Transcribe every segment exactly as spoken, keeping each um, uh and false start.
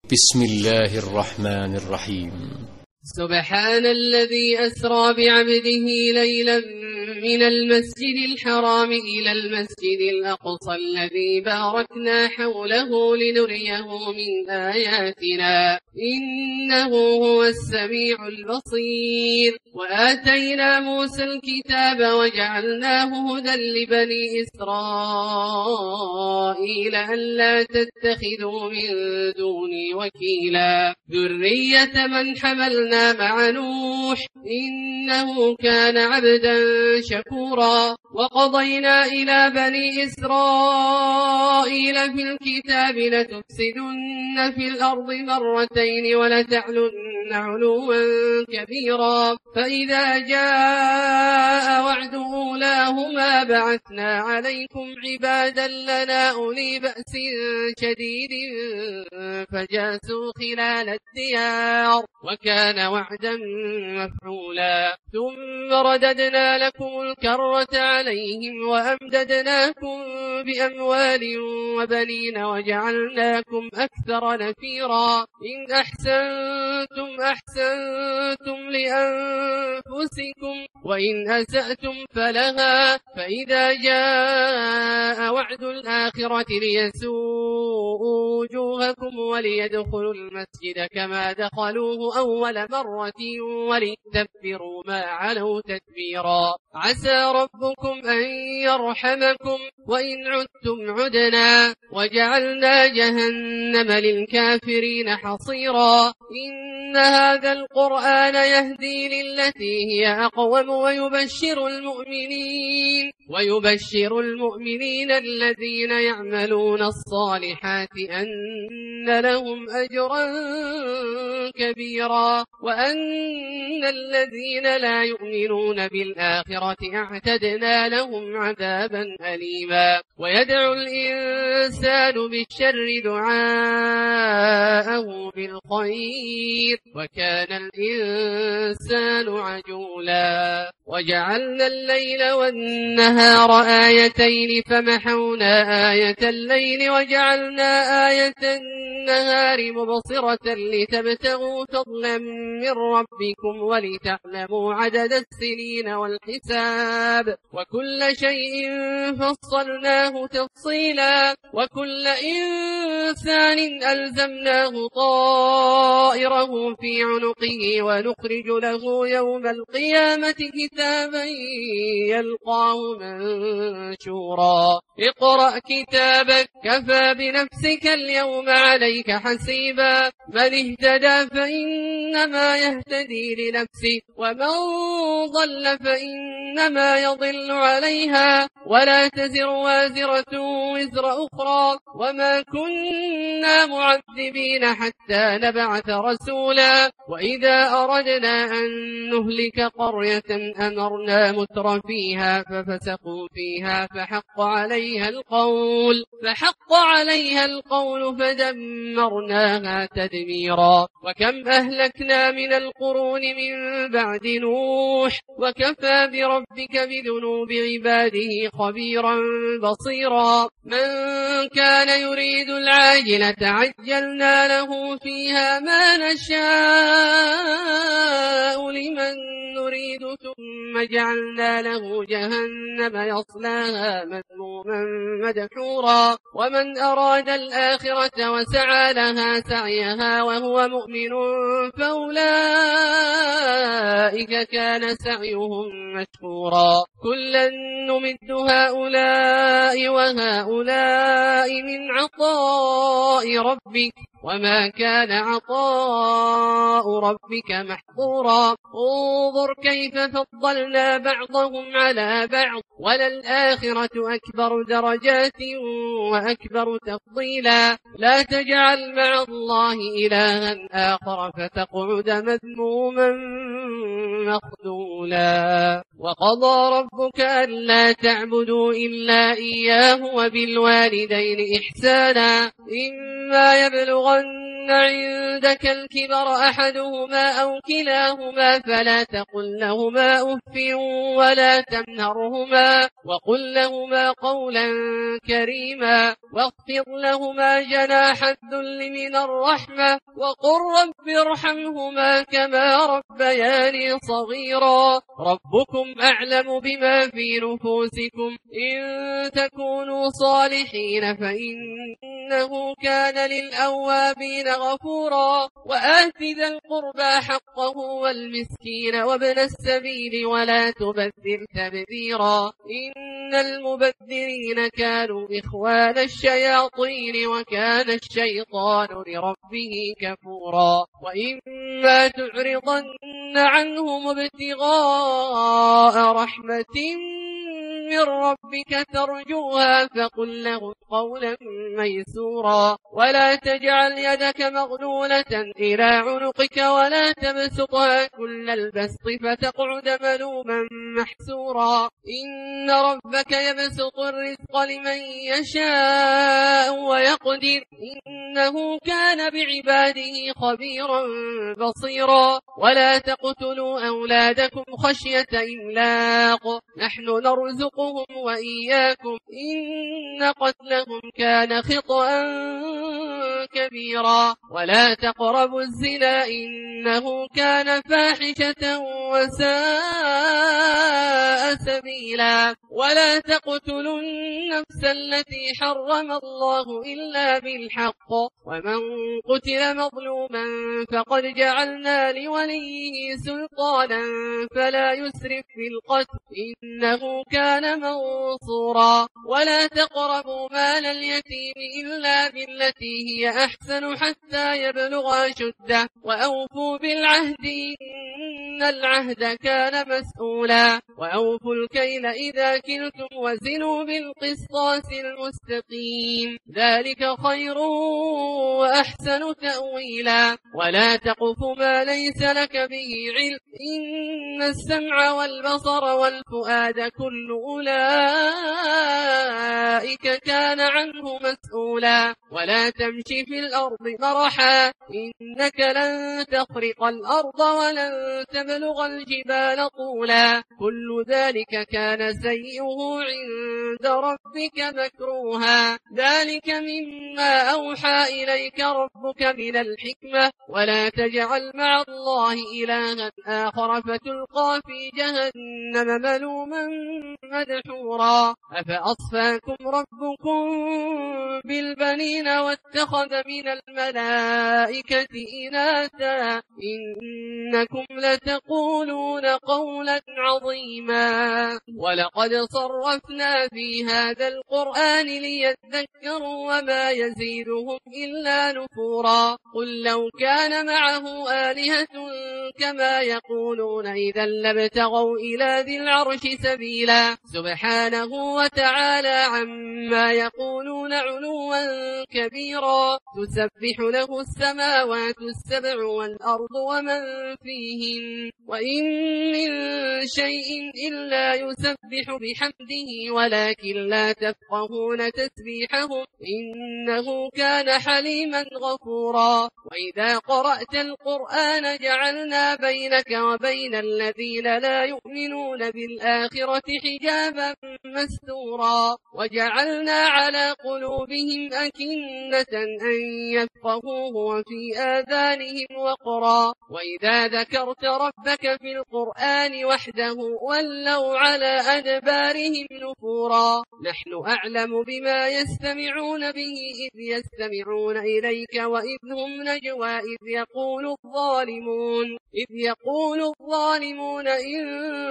بسم الله الرحمن الرحيم. سبحان الذي أسرى بعبده ليلا من المسجد الحرام إلى المسجد الأقصى الذي باركنا حوله لنريه من آياتنا إنه هو السميع البصير. وآتينا موسى الكتاب وجعلناه هدى لبني إسرائيل ألا تتخذوا من دوني وكيلا ذرية من حملنا مع نوح إنه كان عبدا شكورا. وقضينا إلى بني إسرائيل في الكتاب لتفسدن في الأرض مرتين ولتعلن علوا كبيرا فإذا جاء وعد أولاهما بعثنا عليكم عبادا لنا أولي بأس شديد فجاسوا خلال الديار وكان وعدا مفعولا. ثم رددنا لكم الكرة عليهم وأمددناكم بأموال وبنين وجعلناكم أكثر نفيرا. إن أحسنتم أحسنتم لأنفسكم وإن أسأتم فلها فإذا جاء وعد الآخرة ليسوءوا وجوهكم وليدخلوا المسجد كما دخلوه أول مرة ولتتبروا ما علوا تتبيرا. عسى ربكم أن يرحمكم وإن عدتم عدنا وجعلنا جهنم للكافرين حصيرا. إن هذا القرآن يهدي للتي هي أقوم ويبشر المؤمنين ويبشر المؤمنين الذين يعملون الصالحات أن لهم أجرا كبيرا وأن الذين لا يؤمنون بالآخرة اعتدنا لهم عذابا أليما. ويدعو الإنسان بالشر دعاءه بالخير وكان الإنسان عجولا. وجعلنا الليل والنهار آيتين فمحونا آية الليل وجعلنا آية النهار مبصرة لتبتغوا فضلا من ربكم ولتعلموا عدد السنين والحساب وكل شيء فصلناه تفصيلا. وكل إنسان ألزمناه طائره في عنقه ونخرج له يوم القيامة كتابا يلقاه منشورا. اقرأ كتابك كفى بنفسك اليوم عليك حسيبا. من اهتدى فإنما يهتدي لنفسه ومن ضل فإنما يضل عليها ولا تزر وازرة وزر أخرى وما كنا معذبين حتى نبعث رسولا. وإذا أردنا أن نهلك قرية أمرنا متر فيها ففسقوا فيها فحق عليها القول فحق عليها القول فدمرناها تدميرا. وكم أهلكنا من القرون من بعد نوح وكفى بربك بذنوب عباده خبيرا بصيرا. من كان يريد العاجلة عجلنا له فيها ما نشاء لمن نريد ثم جعلنا له جهنم يصلاها مذموما مدحورا. ومن أراد الآخرة وسعى لها سعيها وهو مؤمن فأولئك كان سعيهم مشكورا. كلا نمد هؤلاء وهؤلاء من عطاء ربك وما كان عطاء ربك محظورا. انظر كيف فضلنا بعضهم على بعض وللآخرة أكبر درجات وأكبر تفضيلا. لا تجعل مع الله إلها آخر فتقعد مذموما مخذولا. وقضى ربك ألا تعبدوا إلا إياه وبالوالدين إحسانا إما يبلغن عندك الكبر أحدهما أو كلاهما فلا تقل لهما أف ولا تنهرهما وقل لهما قولا كريما واخفض لهما جناح الذل من الرحمة وقل رب ارحمهما كما ربياني صغيرا ربكم أعلم بما في نفوسكم إن تكونوا صالحين فإنه كان للأوابين غفورا وآت ذا القربى حقه والمسكين وابن السبيل ولا تبذر تبذيرا إن المبذرين كانوا إخوان الشياطين وكان الشيطان لربه كفورا وإما تعرضن عنهم ابتغاء رحمة من ربك ترجوها فقل لهم قولا ميسورا ولا تجعل يدك مغلولة إلى عنقك ولا تبسطها كل البسط فتقعد ملوما محسورا إن ربك يبسط الرزق لمن يشاء ويقدر إنه كان بعباده خبيرا بصيرا ولا تقتلوا أولادكم خشية إملاق نحن نرزقهم وإياكم إن قتلهم كان خطأ كبيرا ولا تقربوا الزنا إنه كان فاحشة وساء سبيلا ولا تقتلوا النفس التي حرم الله إلا بالحق ومن قتل مظلوما فقد جعلنا لوليه سلطانا فلا يسرف في القتل إنه كان منصورا ولا تقربوا مال اليتيم إلا بالتي هي أحسن حتى يبلغ أشده وأوفوا بالعهد إن العهد كان مسؤولا وأوفوا الكيل إذا كلتم وزنوا بالقسطاس المستقيم ذلك خير وأحسن تأويلا ولا تقف ما ليس لك به علم إن السمع والبصر والفؤاد كل أولئك كان عنه مسؤولا ولا تمشي في الأرض مرحا إنك لن تخرق الأرض ولن تبلغ الجبال طولا كل ذلك كان سيئه عند ربك مكروها ذلك مما أوحى إليك ربك من الحكمة ولا تجعل مع الله إلها آخر فتلقى في جهنم ملوما مدحورا أفأصفاكم ربكم بالبنين واتخذ من الملائكة إناثا إنكم لتقولون قولا عظيما ولقد صرفنا في هذا القرآن ليذكروا وما يزيدهم إلا نفورا قل لو كان معه آلهة كما يقولون إذا لابتغوا إلى ذي العرش سبيلا سبحانه وتعالى عما يقولون علوا كبيرا تسبح له السماوات السبع والأرض ومن فيهن وإن من شيء إلا يسبح بحمده ولكن لا تفقهون تسبيحهم إنه كان حليما غفورا وإذا قرأت القرآن جعلنا بينك وبين الذين لا يؤمنون بالآخرة حجابا مستورا وجعلنا على قلوبهم أكنة أن يفقهوه وفي آذانهم وقرا وإذا ذكرت ربك في القرآن وحده ولوا على أدبارهم نفورا نحن أعلم بما يستمعون به إذ يستمعون إليك وإذ هم نجوى إذ يقول الظالمون إذ يقول الظالمون إن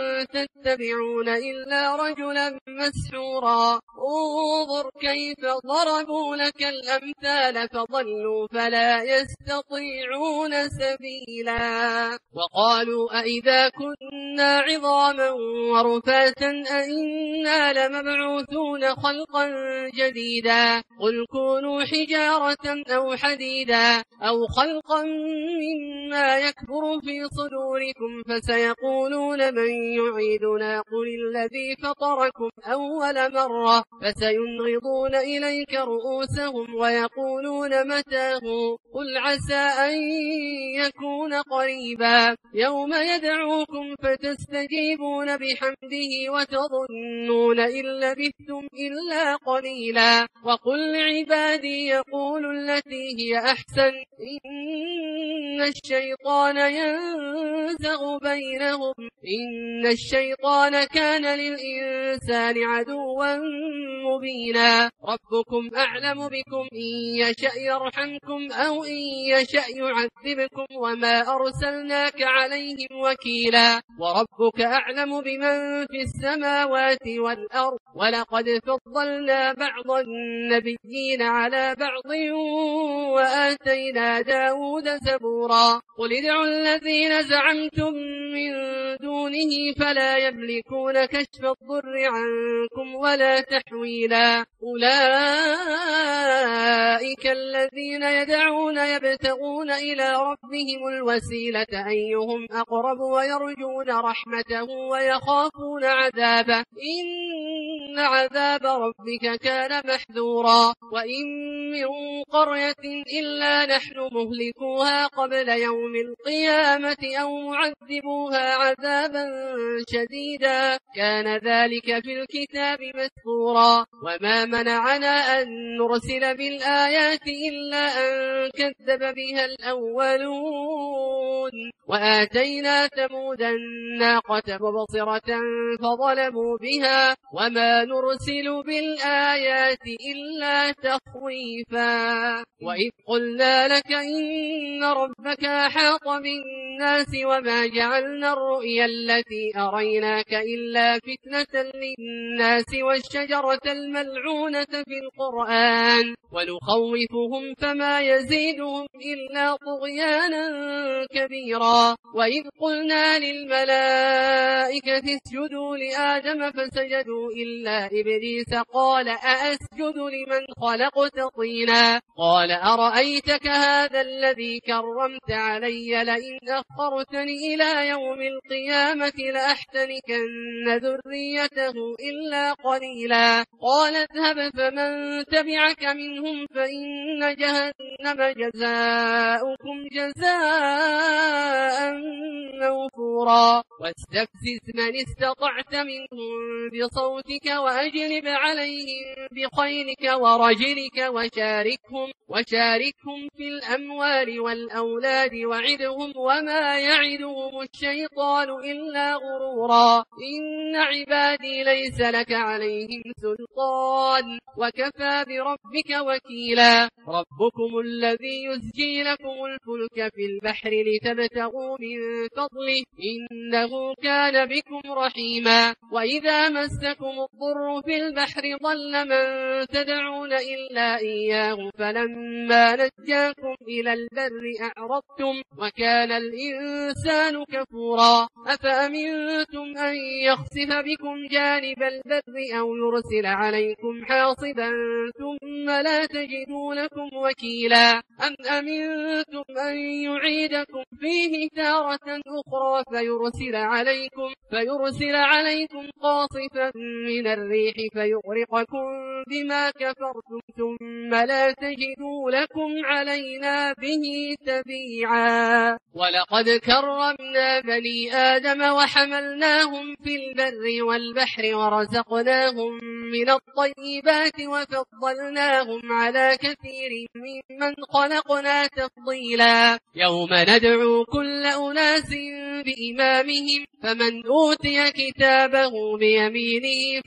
تتبعون إلا رجلا مسحورا انظر كيف ضربوا لك الأمثال فضلوا فلا يستطيعون سبيلا وقالوا أئذا كنا عظاما ورفاتا أئنا لمبعوثون خلقا جديدا قل كونوا حجارة أو حديدا أو خلقا مما يكبر في في صدوركم فسيقولون من يعيدنا قل الذي فطركم أول مرة فسينغضون إليك رؤوسهم ويقولون متاه قل عسى أن يكون قريبا يوم يدعوكم فتستجيبون بحمده وتظنون إن لبثتم إلا قليلا وقل لعبادي يقولوا التي هي أحسن إن الشيطان ينزغ بينهم إن الشيطان كان للإنسان عدوا مبينا ربكم أعلم بكم إن يشأ يرحمكم أو إن يشأ يعذبكم وما أرسلناك عليهم وكيلا وربك أعلم بمن في السماوات والأرض ولقد فضلنا بعض النبيين على بعض وآتينا داود زبورا قل ادعوا الذين زعمتم من دونه فلا يملكون كشف الضر عنكم ولا تحويلا أولئك الذين يدعون يبتغون إلى ربهم الوسيلة أيهم أقرب ويرجون رحمته ويخافون عذابه إن عذاب ربك كان محذورا وإن من قرية إلا نحن مهلكوها قبل يوم القيامة أو معذبوها عذابا شديدا كان ذلك في الكتاب مسطورا وما منعنا أن نرسل بالآيات إلا أن كذب بها الأولون وآتينا ثمود الناقة مبصرة فظلموا بها وما نرسل بالآيات إلا تخويفا وإذ قلنا لك إن ربك أحاط بالناس وما جعلنا الرؤيا التي أريناك إلا فتنة للناس والشجرة الملعونة في القرآن ونخوفهم فما يزيدهم إلا طغيانا كبيرا وإذ قلنا للملائكة اسجدوا لآدم فسجدوا إلا إبليس قال أأسجد لمن خلقت طينا قال أرأيتك هذا الذي كرمت علي لئن أخرتني إلى يوم القيامة لأحتنكن ذريته إلا قليلا قال اذهب فمن تبعك منهم فإن جهنم جزاؤكم جزاء موفورا واستفزز من استطعت منهم بصوتك وأجلب عليهم بخيلك ورجلك وشاركهم, وشاركهم في الأموال والأولاد وعدهم وما يعدهم الشيطان إلا غرورا إن عبادي ليس لك عليهم سلطان وكفى بربك وكيلا ربكم الذي يسجي لكم الفلك في البحر لتبتغوا من فضله إنه كان بكم رحيما وإذا مسكم الضر في البحر ضل من تدعون إلا إياه فلما نجاكم إلى البر أعرضتم وكان الإنسان كفورا أفأمنتم أن يخسف بكم جانب البر أو يرسل عليكم حاصبا ثم لا تجدوا لكم وكيلا أم أمنتم أن يعيدكم فيه تارة أخرى فيرسل عليكم, فيرسل عليكم قاصفا من الريح فيغرقكم بما كفرتم ثم لا تجدوا لكم علينا به تبيعا ولقد كرمنا بني آدم وحملناهم في البر والبحر ورزقناهم من الطيبات وفضلناهم على كثير ممن خلقنا تفضيلا يوم ندعو كل أناس بإمامهم فمن أوتي كتابه بيمينه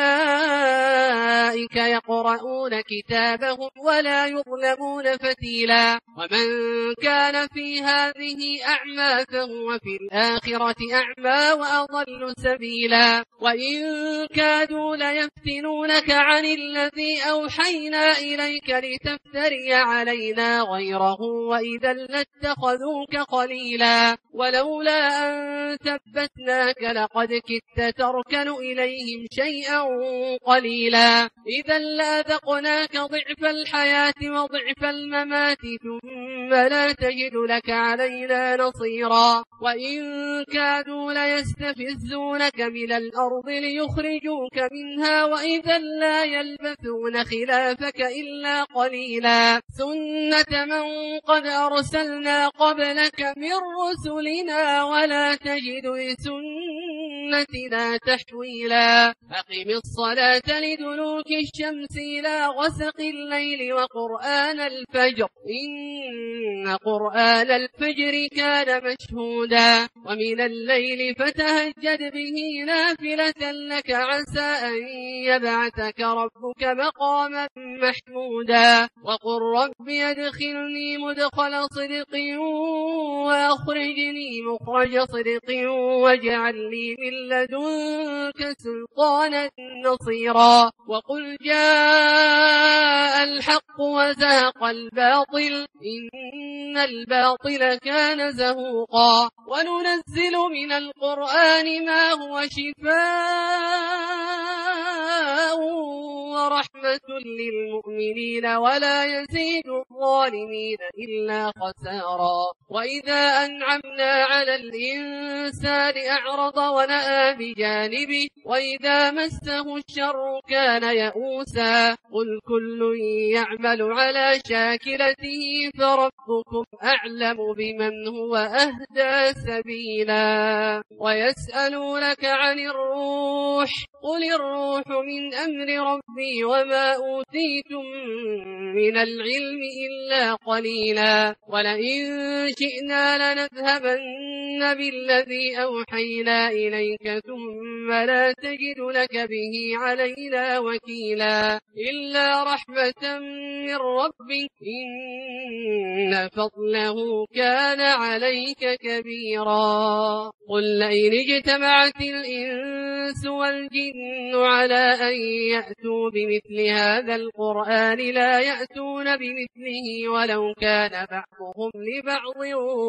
فأولئك يقرؤون كتابهم ولا يظلمون فتيلا ومن كان في هذه أعمى فهو في الآخرة أعمى وأضل سبيلا وإن كادوا ليفتنونك عن الذي أوحينا إليك لتفتري علينا غيره وإذا لاتخذوك خليلا ولولا أن ثبتناك لقد كدت تركن إليهم شيئا قليلا إذا لأذقناك ضعف الحياة وضعف الممات ثم لا تجد لك علينا نصيرا وإن كادوا ليستفزونك من الأرض ليخرجوك منها وإذا لا يلبثون خلافك إلا قليلا سنة من قد أرسلنا قبلك من رسلنا ولا تجد لسنتنا تحويلا أقم الصلاة لدلوك الشمس إلى غسق الليل وقرآن الفجر إن قرآن الفجر كان مشهودا ومن الليل فتهجد به نافلة لك عسى أن يبعثك ربك مقاما محمودا وقل رب يدخلني مدخل صدق وأخرجني مخرج صدق واجعل لي من لدنك سلطانا نصيرا وقل جاء الحق وزهق الباطل إن الباطل كان زهوقا وننزل من القرآن ما هو شفاء ورحمة للمؤمنين ولا يزيد الظالمين إلا خسارا وإذا أنعمنا على الإنسان أعرض ونأى بجانبه وإذا مسه الشر كان يئوسا قل كل يعمل على شاكلته فربكم أعلم بمن هو أهدى سبيلا ويسألونك عن الروح قل الروح من أمر ربي وما أوتيتم من العلم إلا قليلا ولئن شئنا لنذهبن بالذي أوحينا إليك ثم لا تجد لك به علينا وكيلا إلا رحمة من ربك إن فضله كان عليك كبيرا قل لئن اجتمعت الإنس والجن على أن يأتوا بمثل هذا القرآن لا يأتون بمثله ولو كان بعضهم لبعض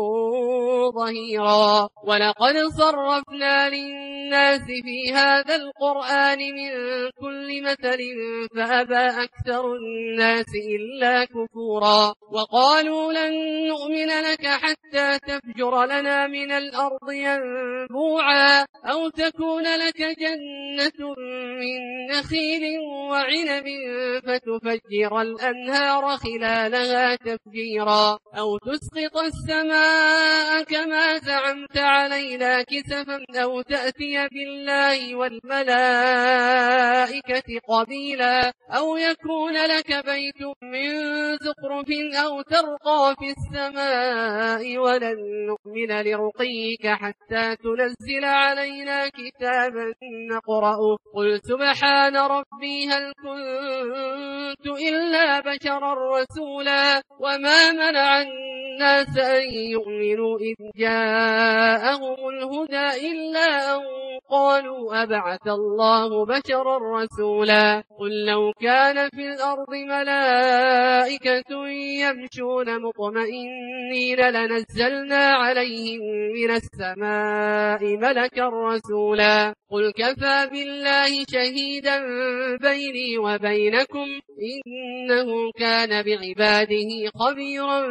ظهيرا ولقد صرفنا للناس في هذا القرآن من كل مثل فأبى أكثر الناس إلا كفورا وقالوا لن نؤمن لك حتى تفجر لنا من الأرض ينبوعا أو تكون لك جنة من نخيل وعنب فتفجر الأنهار خلالها تفجيرا أو تسقط السماء كما زعمت علينا كسفا أو تأتي بالله والملائكة قبيلا أو يكون لك بيت من زخرف أو ترقى في السماء ولن نؤمن لرقيك حتى تنزل علينا كتابا نقرأه قل سبحان ربي هل كنت إلا بشرا رسولا وما منع الناس أن يؤمنوا إذ جاءهم الهدى إلا أن قالوا أبعث الله بشرا رسولا قل لو كان في الأرض ملائكة يمشون مطمئنين لنزلنا عليهم من السماء ملكا رسولا قل كفى بالله شهيدا بيني وبينكم إنه كان بعباده خبيرا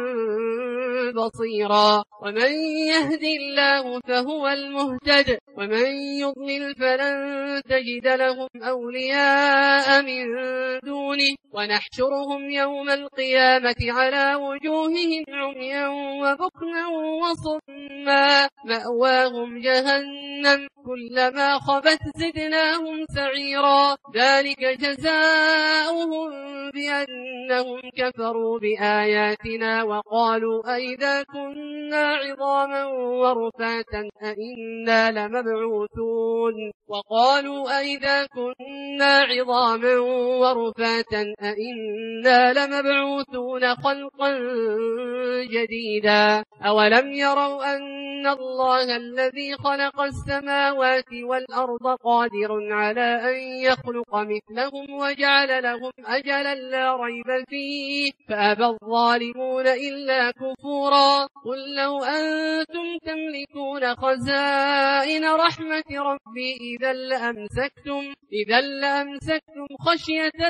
بصيرا ومن يهد الله فهو المهتد ومن يضلل فلن تجد لهم أولياء من دونه ونحشرهم يوم القيامة على وجوههم عميا وبكما وصما مأواهم جهنم كلما خبت زدناهم سعيرا ذلك جزاؤهم بأنهم كفروا بآياتنا وقالوا أئذا كنا عظاما ورفاتا أئنا لمبعوثون وقالوا أئذا كنا عظاما ورفاتا أئنا لمبعوثون خلقا جديدا أولم يروا أن الله الذي خلق السماوات والأرض قادر على أن يخلق مثلهم وجعل لهم أجلا لا ريب فيه فأبى الظالمون إلا كفورا قل لو أنتم تملكون خزائن رحمة ربي إذا لأمسكتم, إذا لأمسكتم خشية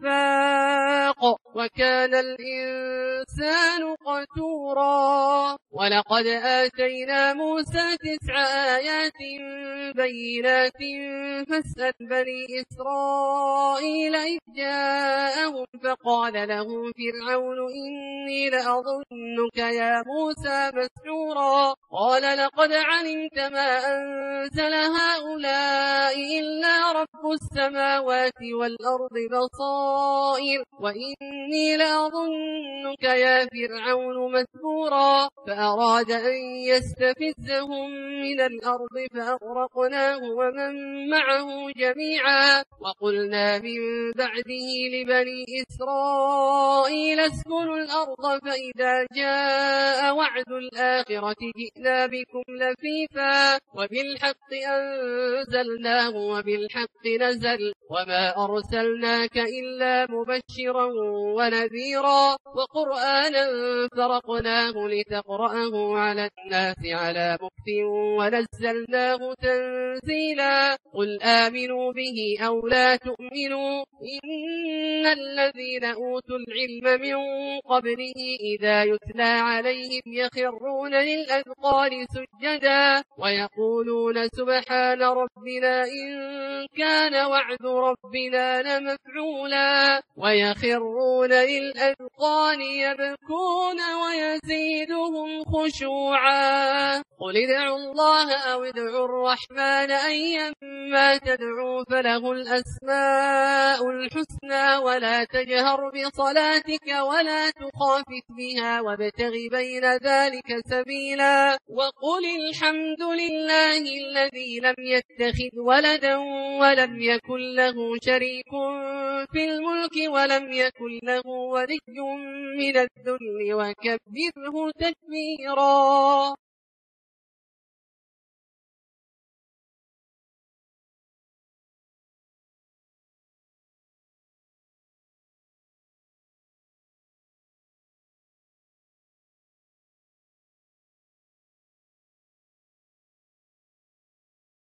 الإنفاق وكان الإنسان قتورا ولقد آتينا موسى تسع آيات بينات فاسأل بني إسرائيل إذ جاءهم فقال له فرعون إني لأظنك يا موسى مسحورا قال لقد علمت ما أنزل هؤلاء إلا رب السماوات والأرض بصائر وإني لأظنك يا فرعون مسحورا فأراد أن يستفزهم من الأرض فأغرقناه ومن معه جميعا وقلنا من بعده لبني إسرائيل اسكنوا الأرض فإذا جاء وعد الآخرة جئنا بكم لفيفا وبالحق أنزلناه وبالحق نزل وما أرسلناك إلا مبشرا ونذيرا وقرآنا فرقناه لتقرأه على الناس على مكت ونزلناه تنزيلا قل آمنوا به أو لا تؤمنوا إن الذين أوتوا العلم من قبله إذا يتلى عليهم يخرون للأذقان سجدا ويقولون سبحان ربنا إن كان وعد ربنا لمفعولا ويخرون للأذقان يبكون ويزيدهم خشوعا قل ادعوا الله أو ادعوا الرحمن أيما تدعوا فله الأسماء الحسنى ولا تجهر بصلاتك ولا تخافت بها وابتغ بين ذلك سبيلا وقل الحمد لله الذي لم يتخذ ولدا ولم يكن له شريك في الملك ولم يكن له ولي من الذل وكبره تكبيرا.